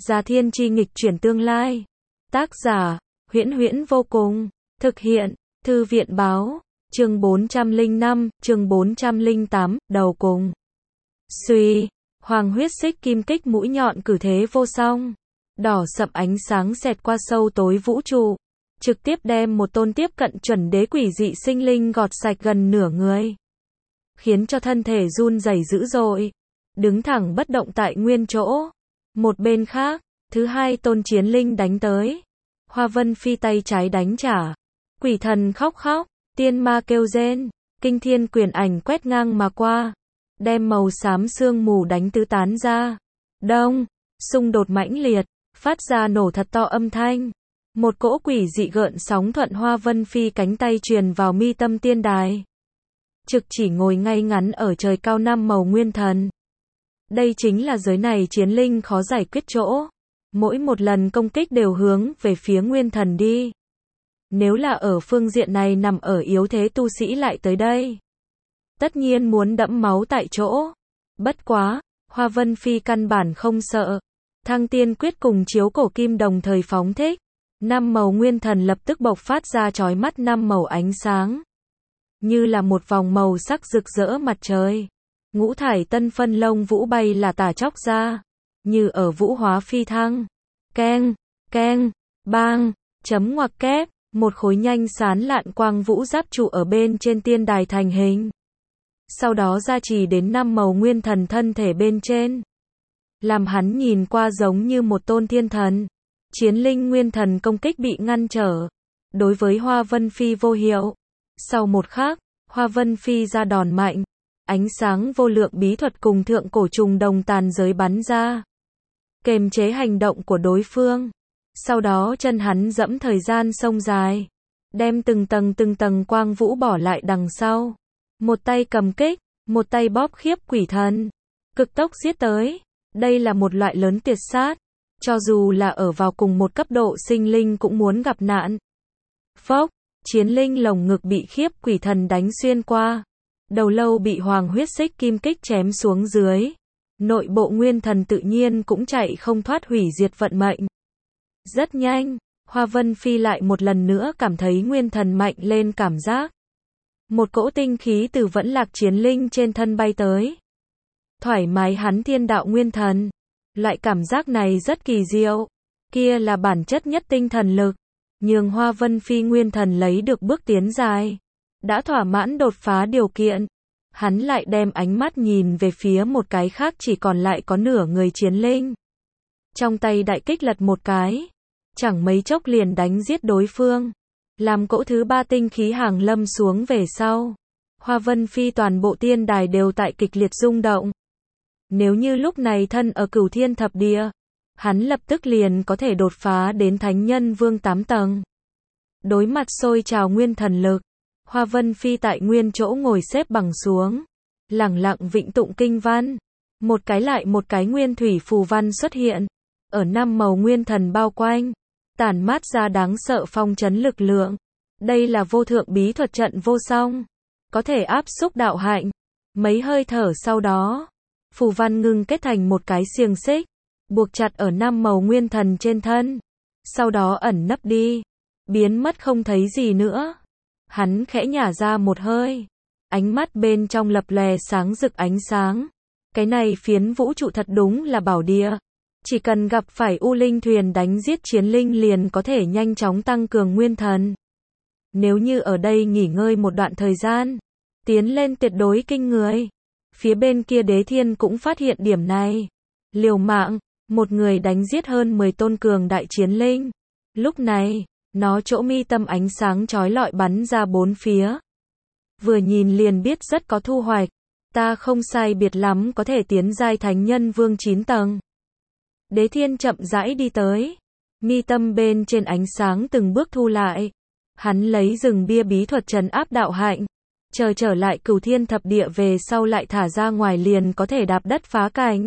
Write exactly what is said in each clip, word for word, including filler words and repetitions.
Già Thiên Chi nghịch chuyển tương lai. Tác giả, Huyễn Huyễn vô cùng. Thực hiện, Thư viện báo. Chương bốn trăm lẻ năm, chương bốn trăm lẻ tám, đầu cùng. Xuy, hoàng huyết xích kim kích mũi nhọn cử thế vô song. Đỏ sậm ánh sáng xẹt qua sâu tối vũ trụ. Trực tiếp đem một tôn tiếp cận chuẩn đế quỷ dị sinh linh gọt sạch gần nửa người. Khiến cho thân thể run rẩy dữ dội. Đứng thẳng bất động tại nguyên chỗ. Một bên khác, thứ hai tôn chiến linh đánh tới. Hoa Vân Phi tay trái đánh trả. Quỷ thần khóc khóc, tiên ma kêu rên, kinh thiên quyền ảnh quét ngang mà qua. Đem màu xám sương mù đánh tứ tán ra. Đông, xung đột mãnh liệt, phát ra nổ thật to âm thanh. Một cỗ quỷ dị gợn sóng thuận Hoa Vân Phi cánh tay truyền vào mi tâm tiên đài. Trực chỉ ngồi ngay ngắn ở trời cao năm màu nguyên thần. Đây chính là giới này chiến linh khó giải quyết chỗ. Mỗi một lần công kích đều hướng về phía nguyên thần đi. Nếu là ở phương diện này nằm ở yếu thế tu sĩ lại tới đây. Tất nhiên muốn đẫm máu tại chỗ. Bất quá, Hoa Vân Phi căn bản không sợ. Thăng tiên quyết cùng chiếu cổ kim đồng thời phóng thích. Năm màu nguyên thần lập tức bộc phát ra chói mắt năm màu ánh sáng. Như là một vòng màu sắc rực rỡ mặt trời. Ngũ thải tân phân lông vũ bay là tả chóc ra. Như ở vũ hóa phi thăng. Keng, keng, bang, chấm ngoặc kép. Một khối nhanh sán lạn quang vũ giáp trụ ở bên trên tiên đài thành hình. Sau đó gia trì đến năm màu nguyên thần thân thể bên trên. Làm hắn nhìn qua giống như một tôn thiên thần. Chiến linh nguyên thần công kích bị ngăn trở. Đối với Hoa Vân Phi vô hiệu. Sau một khắc, Hoa Vân Phi ra đòn mạnh. Ánh sáng vô lượng bí thuật cùng thượng cổ trùng đồng tàn giới bắn ra. Kềm chế hành động của đối phương. Sau đó chân hắn dẫm thời gian sông dài. Đem từng tầng từng tầng quang vũ bỏ lại đằng sau. Một tay cầm kích, một tay bóp khiếp quỷ thần. Cực tốc giết tới. Đây là một loại lớn tuyệt sát. Cho dù là ở vào cùng một cấp độ sinh linh cũng muốn gặp nạn. Phốc, chiến linh lồng ngực bị khiếp quỷ thần đánh xuyên qua. Đầu lâu bị hoàng huyết xích kim kích chém xuống dưới. Nội bộ nguyên thần tự nhiên cũng chạy không thoát hủy diệt vận mệnh. Rất nhanh, Hoa Vân Phi lại một lần nữa cảm thấy nguyên thần mạnh lên cảm giác. Một cỗ tinh khí từ vẫn lạc chiến linh trên thân bay tới. Thoải mái hắn thiên đạo nguyên thần. Loại cảm giác này rất kỳ diệu. Kia là bản chất nhất tinh thần lực. Nhưng Hoa Vân Phi nguyên thần lấy được bước tiến dài. Đã thỏa mãn đột phá điều kiện. Hắn lại đem ánh mắt nhìn về phía một cái khác chỉ còn lại có nửa người chiến linh. Trong tay đại kích lật một cái. Chẳng mấy chốc liền đánh giết đối phương. Làm cỗ thứ ba tinh khí hàng lâm xuống về sau. Hoa Vân Phi toàn bộ tiên đài đều tại kịch liệt rung động. Nếu như lúc này thân ở cửu thiên thập địa. Hắn lập tức liền có thể đột phá đến thánh nhân vương tám tầng. Đối mặt sôi trào nguyên thần lực. Hoa Vân Phi tại nguyên chỗ ngồi xếp bằng xuống. Lẳng lặng vịnh tụng kinh văn. Một cái lại một cái nguyên thủy phù văn xuất hiện. Ở năm màu nguyên thần bao quanh. Tản mát ra đáng sợ phong trấn lực lượng. Đây là vô thượng bí thuật trận vô song. Có thể áp xúc đạo hạnh. Mấy hơi thở sau đó. Phù văn ngưng kết thành một cái xiềng xích. Buộc chặt ở năm màu nguyên thần trên thân. Sau đó ẩn nấp đi. Biến mất không thấy gì nữa. Hắn khẽ nhả ra một hơi. Ánh mắt bên trong lập lòe sáng rực ánh sáng. Cái này phiến vũ trụ thật đúng là bảo địa. Chỉ cần gặp phải U Linh thuyền đánh giết chiến linh liền có thể nhanh chóng tăng cường nguyên thần. Nếu như ở đây nghỉ ngơi một đoạn thời gian. Tiến lên tuyệt đối kinh người. Phía bên kia Đế Thiên cũng phát hiện điểm này. Liều mạng, một người đánh giết hơn mười tôn cường đại chiến linh. Lúc này, nó chỗ mi tâm ánh sáng chói lọi bắn ra bốn phía. Vừa nhìn liền biết rất có thu hoạch. Ta không sai biệt lắm có thể tiến giai thánh nhân vương chín tầng. Đế Thiên chậm rãi đi tới. Mi tâm bên trên ánh sáng từng bước thu lại. Hắn lấy rừng bia bí thuật trấn áp đạo hạnh. Chờ trở lại cửu thiên thập địa về sau lại thả ra ngoài liền có thể đạp đất phá cảnh.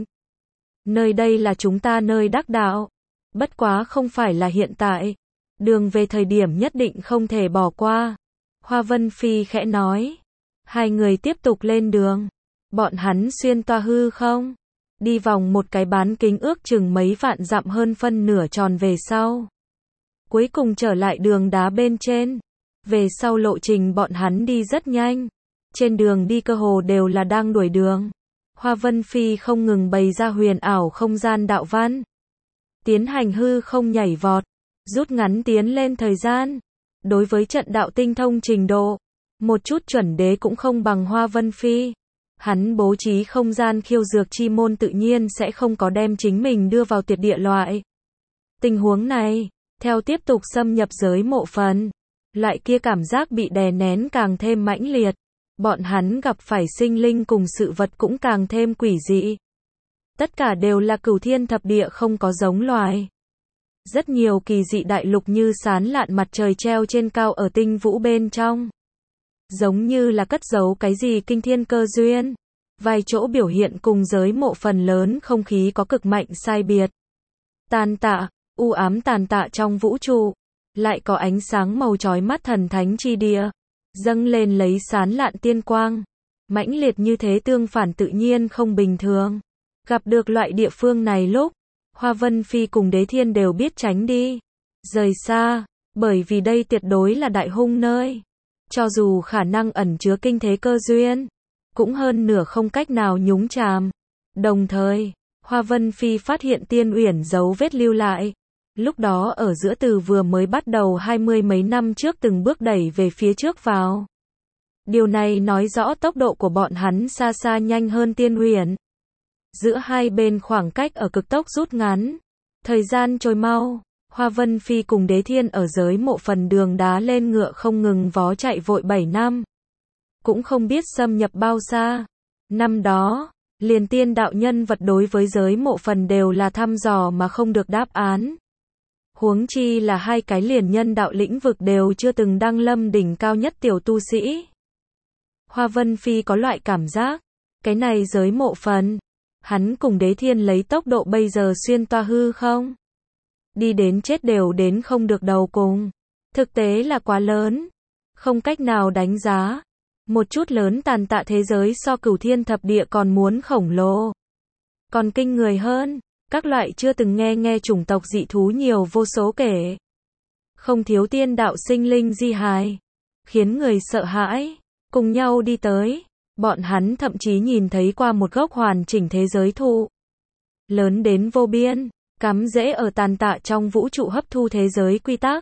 Nơi đây là chúng ta nơi đắc đạo. Bất quá không phải là hiện tại. Đường về thời điểm nhất định không thể bỏ qua. Hoa Vân Phi khẽ nói. Hai người tiếp tục lên đường. Bọn hắn xuyên toa hư không. đi vòng một cái bán kính ước chừng mấy vạn dặm hơn phân nửa tròn về sau. Cuối cùng trở lại đường đá bên trên. Về sau lộ trình bọn hắn đi rất nhanh. Trên đường đi cơ hồ đều là đang đuổi đường. Hoa Vân Phi không ngừng bày ra huyền ảo không gian đạo văn. Tiến hành hư không nhảy vọt, rút ngắn tiến lên thời gian. Đối với trận đạo tinh thông trình độ, một chút chuẩn đế cũng không bằng Hoa Vân Phi. Hắn bố trí không gian khiêu dược chi môn tự nhiên sẽ không có đem chính mình đưa vào tuyệt địa loại. Tình huống này, theo tiếp tục xâm nhập giới mộ phần, loại kia cảm giác bị đè nén càng thêm mãnh liệt. Bọn hắn gặp phải sinh linh cùng sự vật cũng càng thêm quỷ dị. Tất cả đều là cửu thiên thập địa không có giống loài. Rất nhiều kỳ dị đại lục như sán lạn mặt trời treo trên cao ở tinh vũ bên trong. Giống như là cất giấu cái gì kinh thiên cơ duyên. Vài chỗ biểu hiện cùng giới mộ phần lớn không khí có cực mạnh sai biệt. Tàn tạ, u ám tàn tạ trong vũ trụ. Lại có ánh sáng màu chói mắt thần thánh chi địa. Dâng lên lấy sán lạn tiên quang. Mãnh liệt như thế tương phản tự nhiên không bình thường. Gặp được loại địa phương này lúc, Hoa Vân Phi cùng Đế Thiên đều biết tránh đi. Rời xa, bởi vì đây tuyệt đối là đại hung nơi. Cho dù khả năng ẩn chứa kinh thế cơ duyên, cũng hơn nửa không cách nào nhúng chàm. Đồng thời, Hoa Vân Phi phát hiện Tiên Uyển dấu vết lưu lại. Lúc đó ở giữa từ vừa mới bắt đầu hai mươi mấy năm trước từng bước đẩy về phía trước vào. Điều này nói rõ tốc độ của bọn hắn xa xa nhanh hơn Tiên Uyển. Giữa hai bên khoảng cách ở cực tốc rút ngắn. Thời gian trôi mau. Hoa Vân Phi cùng Đế Thiên ở giới mộ phần đường đá lên ngựa không ngừng vó chạy vội bảy năm. Cũng không biết xâm nhập bao xa. Năm đó, liền tiên đạo nhân vật đối với giới mộ phần đều là thăm dò mà không được đáp án. Huống chi là hai cái liền nhân đạo lĩnh vực đều chưa từng đăng lâm đỉnh cao nhất tiểu tu sĩ. Hoa Vân Phi có loại cảm giác, cái này giới mộ phần, hắn cùng Đế Thiên lấy tốc độ bây giờ xuyên toa hư không? Đi đến chết đều đến không được đầu cùng. Thực tế là quá lớn, không cách nào đánh giá. Một chút lớn tàn tạ thế giới so cửu thiên thập địa còn muốn khổng lồ. Còn kinh người hơn, các loại chưa từng nghe nghe chủng tộc dị thú nhiều vô số kể. Không thiếu tiên đạo sinh linh di hài, khiến người sợ hãi, cùng nhau đi tới. Bọn hắn thậm chí nhìn thấy qua một gốc hoàn chỉnh thế giới thụ. Lớn đến vô biên, cắm rễ ở tàn tạ trong vũ trụ hấp thu thế giới quy tắc.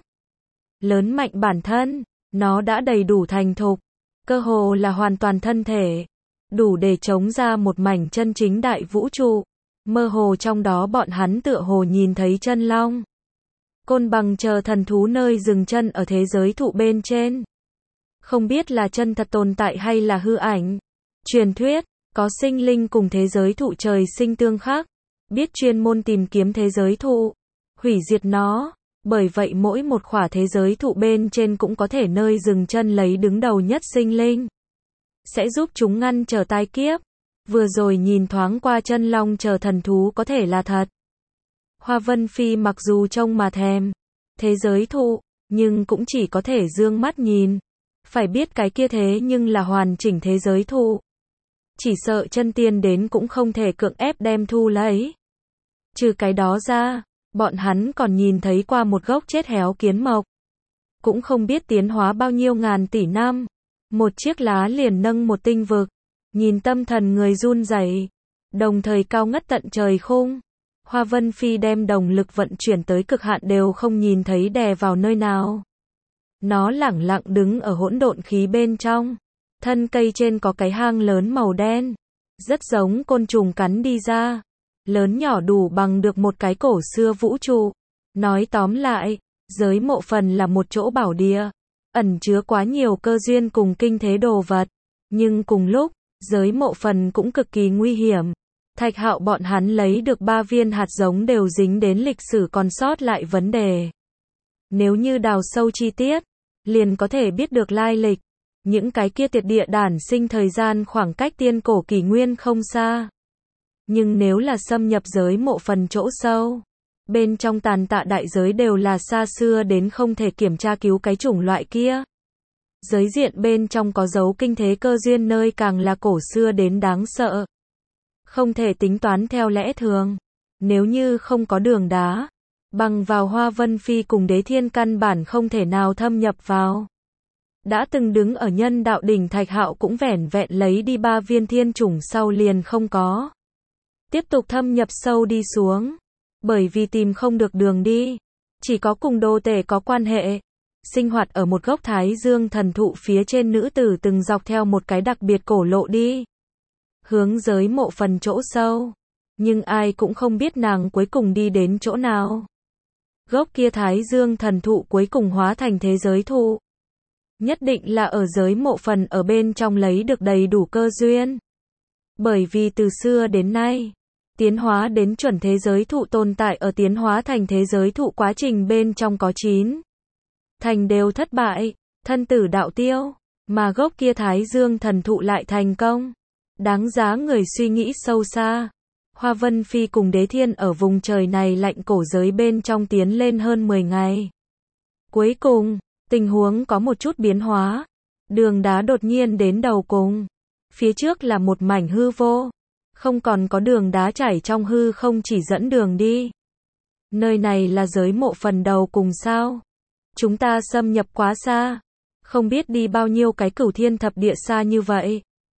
Lớn mạnh bản thân, nó đã đầy đủ thành thục, cơ hồ là hoàn toàn thân thể, đủ để chống ra một mảnh chân chính đại vũ trụ. Mơ hồ trong đó bọn hắn tựa hồ nhìn thấy chân long, côn bằng chờ thần thú nơi dừng chân ở thế giới thụ bên trên. Không biết là chân thật tồn tại hay là hư ảnh. Truyền thuyết, có sinh linh cùng thế giới thụ trời sinh tương khắc, biết chuyên môn tìm kiếm thế giới thụ, hủy diệt nó. Bởi vậy mỗi một khỏa thế giới thụ bên trên cũng có thể nơi dừng chân lấy đứng đầu nhất sinh linh, sẽ giúp chúng ngăn trở tai kiếp. Vừa rồi nhìn thoáng qua chân long chờ thần thú có thể là thật. Hoa Vân Phi mặc dù trông mà thèm thế giới thụ, nhưng cũng chỉ có thể dương mắt nhìn. Phải biết cái kia thế nhưng là hoàn chỉnh thế giới thụ. Chỉ sợ chân tiên đến cũng không thể cưỡng ép đem thu lấy. Trừ cái đó ra, bọn hắn còn nhìn thấy qua một gốc chết héo kiến mộc. Cũng không biết tiến hóa bao nhiêu ngàn tỷ năm. Một chiếc lá liền nâng một tinh vực. Nhìn tâm thần người run rẩy, đồng thời cao ngất tận trời khung. Hoa Vân Phi đem đồng lực vận chuyển tới cực hạn đều không nhìn thấy đè vào nơi nào. Nó lẳng lặng đứng ở hỗn độn khí bên trong. Thân cây trên có cái hang lớn màu đen, rất giống côn trùng cắn đi ra. Lớn nhỏ đủ bằng được một cái cổ xưa vũ trụ. Nói tóm lại, giới mộ phần là một chỗ bảo địa, ẩn chứa quá nhiều cơ duyên cùng kinh thế đồ vật. Nhưng cùng lúc, giới mộ phần cũng cực kỳ nguy hiểm. Thạch Hạo bọn hắn lấy được ba viên hạt giống đều dính đến lịch sử còn sót lại vấn đề. Nếu như đào sâu chi tiết, liền có thể biết được lai lịch. Những cái kia tuyệt địa đản sinh thời gian khoảng cách tiên cổ kỷ nguyên không xa. Nhưng nếu là xâm nhập giới mộ phần chỗ sâu, bên trong tàn tạ đại giới đều là xa xưa đến không thể kiểm tra cứu cái chủng loại kia. Giới diện bên trong có dấu kinh thế cơ duyên nơi càng là cổ xưa đến đáng sợ. không thể tính toán theo lẽ thường. Nếu như không có đường đá, bằng vào Hoa Vân Phi cùng Đế Thiên căn bản không thể nào thâm nhập vào. Đã từng đứng ở nhân đạo đỉnh Thạch Hạo cũng vẻn vẹn lấy đi ba viên thiên chủng sau liền không có. Tiếp tục thâm nhập sâu đi xuống. Bởi vì tìm không được đường đi. Chỉ có cùng đồ tể có quan hệ. Sinh hoạt ở một gốc Thái Dương thần thụ phía trên nữ tử từng dọc theo một cái đặc biệt cổ lộ đi. Hướng giới mộ phần chỗ sâu. Nhưng ai cũng không biết nàng cuối cùng đi đến chỗ nào. Gốc kia Thái Dương thần thụ cuối cùng hóa thành thế giới thụ. Nhất định là ở giới mộ phần ở bên trong lấy được đầy đủ cơ duyên. Bởi vì từ xưa đến nay, tiến hóa đến chuẩn thế giới thụ tồn tại ở tiến hóa thành thế giới thụ quá trình bên trong có chín thành đều thất bại, thân tử đạo tiêu, mà gốc kia Thái Dương thần thụ lại thành công. Đáng giá người suy nghĩ sâu xa. Hoa Vân Phi cùng Đế Thiên ở vùng trời này lạnh cổ giới bên trong tiến lên hơn mười ngày. Cuối cùng, tình huống có một chút biến hóa. Đường đá đột nhiên đến đầu cùng. Phía trước là một mảnh hư vô. Không còn có đường đá chảy trong hư không chỉ dẫn đường đi. Nơi này là giới mộ phần đầu cùng sao? Chúng ta xâm nhập quá xa. Không biết đi bao nhiêu cái cửu thiên thập địa xa như vậy.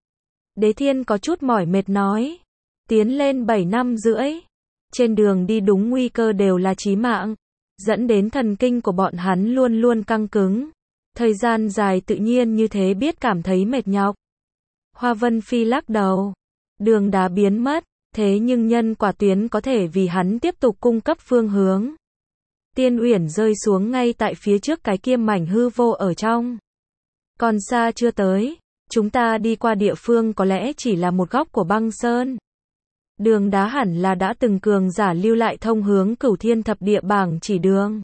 Đế Thiên có chút mỏi mệt nói. Tiến lên bảy năm rưỡi. Trên đường đi đúng nguy cơ đều là chí mạng. Dẫn đến thần kinh của bọn hắn luôn luôn căng cứng. Thời gian dài tự nhiên như thế biết cảm thấy mệt nhọc. Hoa Vân Phi lắc đầu. Đường đá biến mất. Thế nhưng nhân quả tuyến có thể vì hắn tiếp tục cung cấp phương hướng. Tiên Uyển rơi xuống ngay tại phía trước cái kia mảnh hư vô ở trong. Còn xa chưa tới. Chúng ta đi qua địa phương có lẽ chỉ là một góc của băng sơn. Đường đá hẳn là đã từng cường giả lưu lại thông hướng cửu thiên thập địa bảng chỉ đường.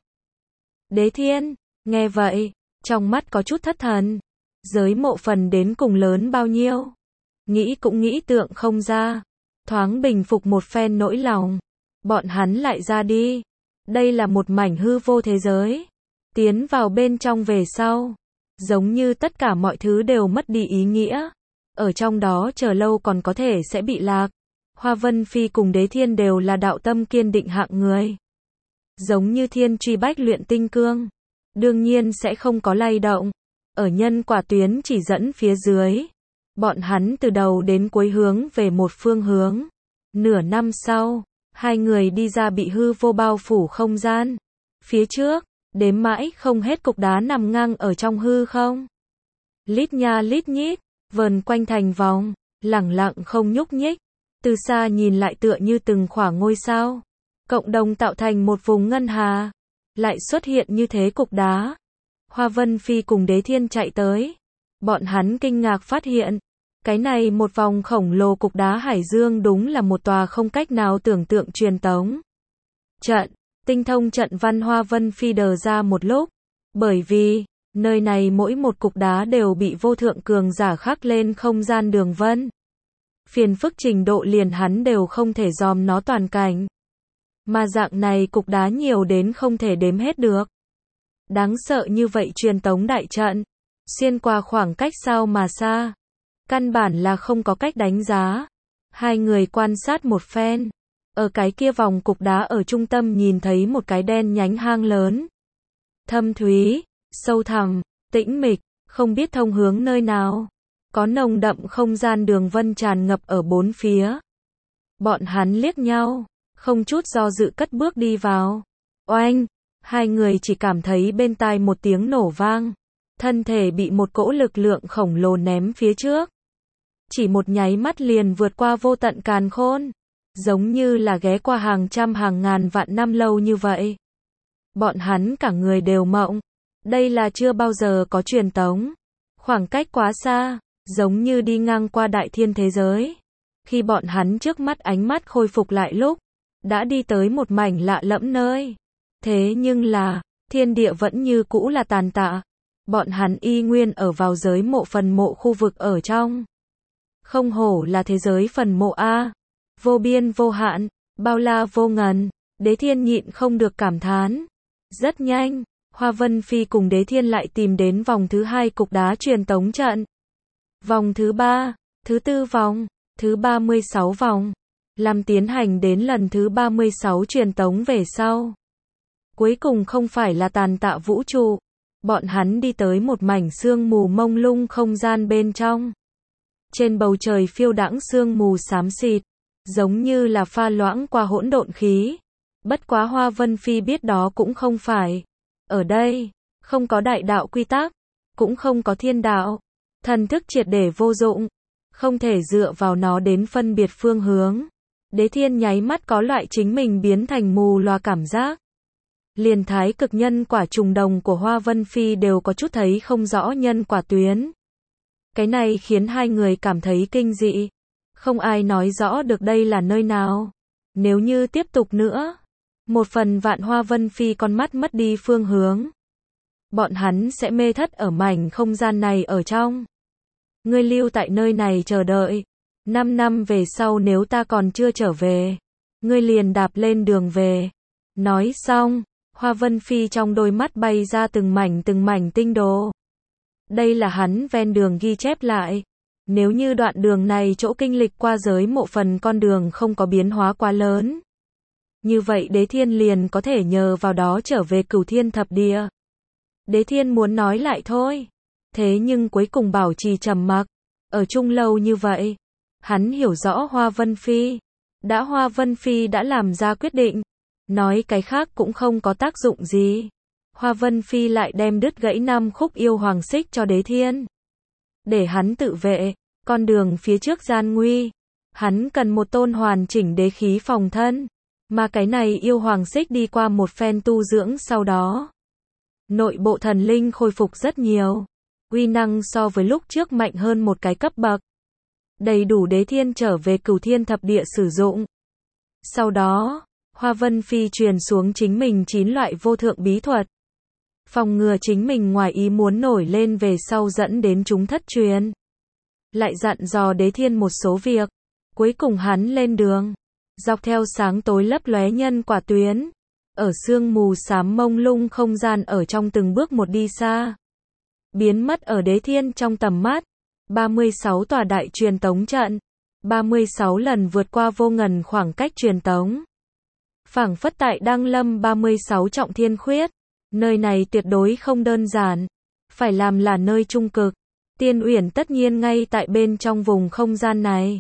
Đế Thiên, nghe vậy, trong mắt có chút thất thần. Giới mộ phần đến cùng lớn bao nhiêu? Nghĩ cũng nghĩ tượng không ra. Thoáng bình phục một phen nỗi lòng. Bọn hắn lại ra đi. Đây là một mảnh hư vô thế giới. Tiến vào bên trong về sau. Giống như tất cả mọi thứ đều mất đi ý nghĩa. Ở trong đó chờ lâu còn có thể sẽ bị lạc. Hoa Vân Phi cùng Đế Thiên đều là đạo tâm kiên định hạng người. Giống như thiên truy bách luyện tinh cương. Đương nhiên sẽ không có lay động. Ở nhân quả tuyến chỉ dẫn phía dưới. Bọn hắn từ đầu đến cuối hướng về một phương hướng. Nửa năm sau, hai người đi ra bị hư vô bao phủ không gian. Phía trước, đếm mãi không hết cục đá nằm ngang ở trong hư không. Lít nha lít nhít, vờn quanh thành vòng, lẳng lặng không nhúc nhích. Từ xa nhìn lại tựa như từng khoảng ngôi sao. Cộng đồng tạo thành một vùng ngân hà. Lại xuất hiện như thế cục đá. Hoa Vân Phi cùng Đế Thiên chạy tới. Bọn hắn kinh ngạc phát hiện. Cái này một vòng khổng lồ cục đá hải dương đúng là một tòa không cách nào tưởng tượng truyền tống. Trận, tinh thông trận văn Hoa Vân Phi đờ ra một lúc. Bởi vì, nơi này mỗi một cục đá đều bị vô thượng cường giả khắc lên không gian đường vân. Phiền phức trình độ liền hắn đều không thể dòm nó toàn cảnh. Mà dạng này cục đá nhiều đến không thể đếm hết được. Đáng sợ như vậy truyền tống đại trận. Xuyên qua khoảng cách sao mà xa. Căn bản là không có cách đánh giá. Hai người quan sát một phen. Ở cái kia vòng cục đá ở trung tâm nhìn thấy một cái đen nhánh hang lớn. Thâm thúy, sâu thẳm, tĩnh mịch, không biết thông hướng nơi nào. Có nồng đậm không gian đường vân tràn ngập ở bốn phía. Bọn hắn liếc nhau, không chút do dự cất bước đi vào. Oanh, hai người chỉ cảm thấy bên tai một tiếng nổ vang. Thân thể bị một cỗ lực lượng khổng lồ ném phía trước. Chỉ một nháy mắt liền vượt qua vô tận càn khôn. Giống như là ghé qua hàng trăm hàng ngàn vạn năm lâu như vậy. Bọn hắn cả người đều mộng. Đây là chưa bao giờ có truyền tống. Khoảng cách quá xa. Giống như đi ngang qua đại thiên thế giới. Khi bọn hắn trước mắt ánh mắt khôi phục lại lúc, đã đi tới một mảnh lạ lẫm nơi. Thế nhưng là, thiên địa vẫn như cũ là tàn tạ. Bọn hắn y nguyên ở vào giới mộ phần mộ khu vực ở trong. Không hổ là thế giới phần mộ A. Vô biên vô hạn, bao la vô ngần. Đế Thiên nhịn không được cảm thán. Rất nhanh, Hoa Vân Phi cùng Đế Thiên lại tìm đến vòng thứ hai cục đá truyền tống trận. Vòng thứ ba, thứ tư vòng, thứ ba mươi sáu vòng. làm tiến hành đến lần thứ ba mươi sáu truyền tống về sau. Cuối cùng không phải là tàn tạ vũ trụ. Bọn hắn đi tới một mảnh sương mù mông lung không gian bên trong. Trên bầu trời phiêu đãng sương mù xám xịt, giống như là pha loãng qua hỗn độn khí. Bất quá Hoa Vân Phi biết đó cũng không phải. Ở đây, không có đại đạo quy tắc, cũng không có thiên đạo. Thần thức triệt để vô dụng, không thể dựa vào nó đến phân biệt phương hướng. Đế Thiên nháy mắt có loại chính mình biến thành mù loà cảm giác. Liền thái cực nhân quả trùng đồng của Hoa Vân Phi đều có chút thấy không rõ nhân quả tuyến. Cái này khiến hai người cảm thấy kinh dị. Không ai nói rõ được đây là nơi nào. Nếu như tiếp tục nữa, một phần vạn Hoa Vân Phi con mắt mất đi phương hướng. Bọn hắn sẽ mê thất ở mảnh không gian này ở trong. Ngươi lưu tại nơi này chờ đợi. Năm năm về sau nếu ta còn chưa trở về, ngươi liền đạp lên đường về. Nói xong, Hoa Vân Phi trong đôi mắt bay ra từng mảnh từng mảnh tinh đồ. Đây là hắn ven đường ghi chép lại. Nếu như đoạn đường này chỗ kinh lịch qua giới mộ phần con đường không có biến hóa quá lớn, như vậy Đế Thiên liền có thể nhờ vào đó trở về Cửu Thiên Thập Địa. Đế Thiên muốn nói lại thôi. Thế nhưng cuối cùng bảo trì trầm mặc. Ở chung lâu như vậy, hắn hiểu rõ Hoa Vân Phi. Đã Hoa Vân Phi đã làm ra quyết định, nói cái khác cũng không có tác dụng gì. Hoa Vân Phi lại đem đứt gãy năm khúc yêu hoàng xích cho Đế Thiên. Để hắn tự vệ, con đường phía trước gian nguy. Hắn cần một tôn hoàn chỉnh đế khí phòng thân. Mà cái này yêu hoàng xích đi qua một phen tu dưỡng sau đó. Nội bộ thần linh khôi phục rất nhiều. Uy năng so với lúc trước mạnh hơn một cái cấp bậc. Đầy đủ Đế Thiên trở về Cửu Thiên Thập Địa sử dụng. Sau đó, Hoa Vân Phi truyền xuống chính mình chín loại vô thượng bí thuật. Phòng ngừa chính mình ngoài ý muốn nổi lên về sau dẫn đến chúng thất truyền. Lại dặn dò Đế Thiên một số việc. Cuối cùng hắn lên đường. Dọc theo sáng tối lấp lóe nhân quả tuyến. Ở sương mù xám mông lung không gian ở trong từng bước một đi xa. Biến mất ở Đế Thiên trong tầm mắt. ba mươi sáu tòa đại truyền tống trận. ba mươi sáu lần vượt qua vô ngần khoảng cách truyền tống. Phảng phất tại Đăng Lâm ba mươi sáu trọng thiên khuyết. Nơi này tuyệt đối không đơn giản. Phải làm là nơi trung cực. Tiên Uyển tất nhiên ngay tại bên trong vùng không gian này.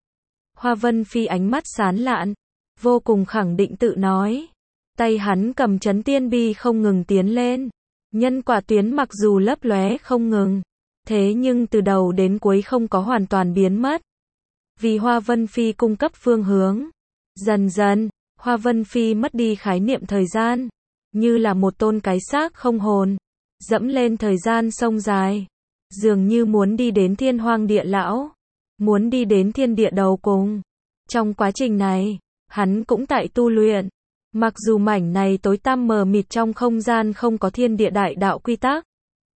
Hoa Vân Phi ánh mắt sáng lạn. Vô cùng khẳng định tự nói. Tay hắn cầm chấn tiên bi không ngừng tiến lên. Nhân quả tuyến mặc dù lấp lóe không ngừng. Thế nhưng từ đầu đến cuối không có hoàn toàn biến mất. Vì Hoa Vân Phi cung cấp phương hướng. Dần dần, Hoa Vân Phi mất đi khái niệm thời gian. Như là một tôn cái xác không hồn. Dẫm lên thời gian sông dài. Dường như muốn đi đến thiên hoang địa lão. Muốn đi đến thiên địa đầu cùng. Trong quá trình này, hắn cũng tại tu luyện. Mặc dù mảnh này tối tăm mờ mịt trong không gian không có thiên địa đại đạo quy tắc.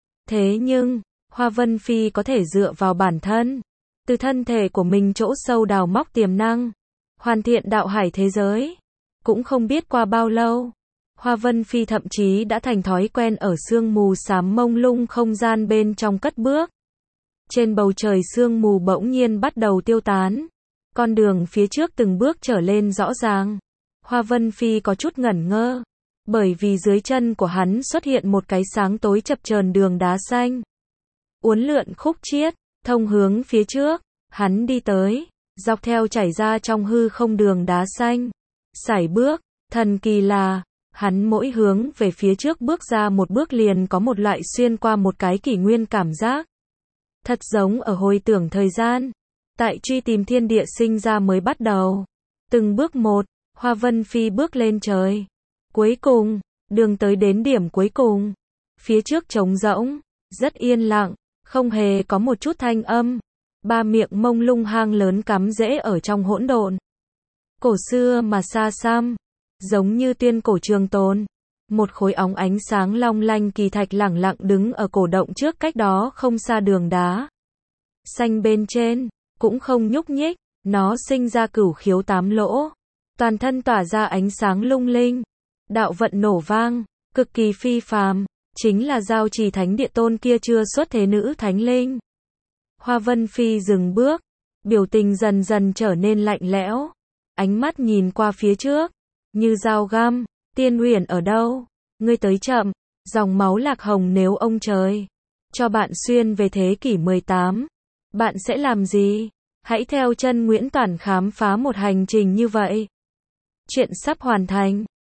Thế nhưng, Hoa Vân Phi có thể dựa vào bản thân. Từ thân thể của mình chỗ sâu đào móc tiềm năng. Hoàn thiện đạo hải thế giới. Cũng không biết qua bao lâu. Hoa Vân Phi thậm chí đã thành thói quen ở sương mù xám mông lung không gian bên trong cất bước. Trên bầu trời sương mù bỗng nhiên bắt đầu tiêu tán. Con đường phía trước từng bước trở lên rõ ràng. Hoa Vân Phi có chút ngẩn ngơ. Bởi vì dưới chân của hắn xuất hiện một cái sáng tối chập chờn đường đá xanh. Uốn lượn khúc chiết, thông hướng phía trước. Hắn đi tới, dọc theo chảy ra trong hư không đường đá xanh. Sải bước, thần kỳ là, hắn mỗi hướng về phía trước bước ra một bước liền có một loại xuyên qua một cái kỷ nguyên cảm giác. Thật giống ở hồi tưởng thời gian. Tại truy tìm thiên địa sinh ra mới bắt đầu. Từng bước một, Hoa Vân Phi bước lên trời. Cuối cùng, đường tới đến điểm cuối cùng. Phía trước trống rỗng, rất yên lặng, không hề có một chút thanh âm. Ba miệng mông lung hang lớn cắm rễ ở trong hỗn độn. Cổ xưa mà xa xăm, giống như tuyên cổ trường tồn. Một khối óng ánh sáng long lanh kỳ thạch lẳng lặng đứng ở cổ động trước cách đó không xa đường đá. Xanh bên trên, cũng không nhúc nhích, nó sinh ra cửu khiếu tám lỗ. Toàn thân tỏa ra ánh sáng lung linh. Đạo vận nổ vang, cực kỳ phi phàm, chính là giao trì thánh địa tôn kia chưa xuất thế nữ thánh linh. Hoa Vân Phi dừng bước, biểu tình dần dần trở nên lạnh lẽo. ánh mắt nhìn qua phía trước, như dao găm, Tiên Uyển ở đâu? Ngươi tới chậm, dòng máu Lạc Hồng nếu ông trời cho bạn xuyên về thế kỷ mười tám, bạn sẽ làm gì? Hãy theo chân Nguyễn Toản khám phá một hành trình như vậy. Chuyện sắp hoàn thành.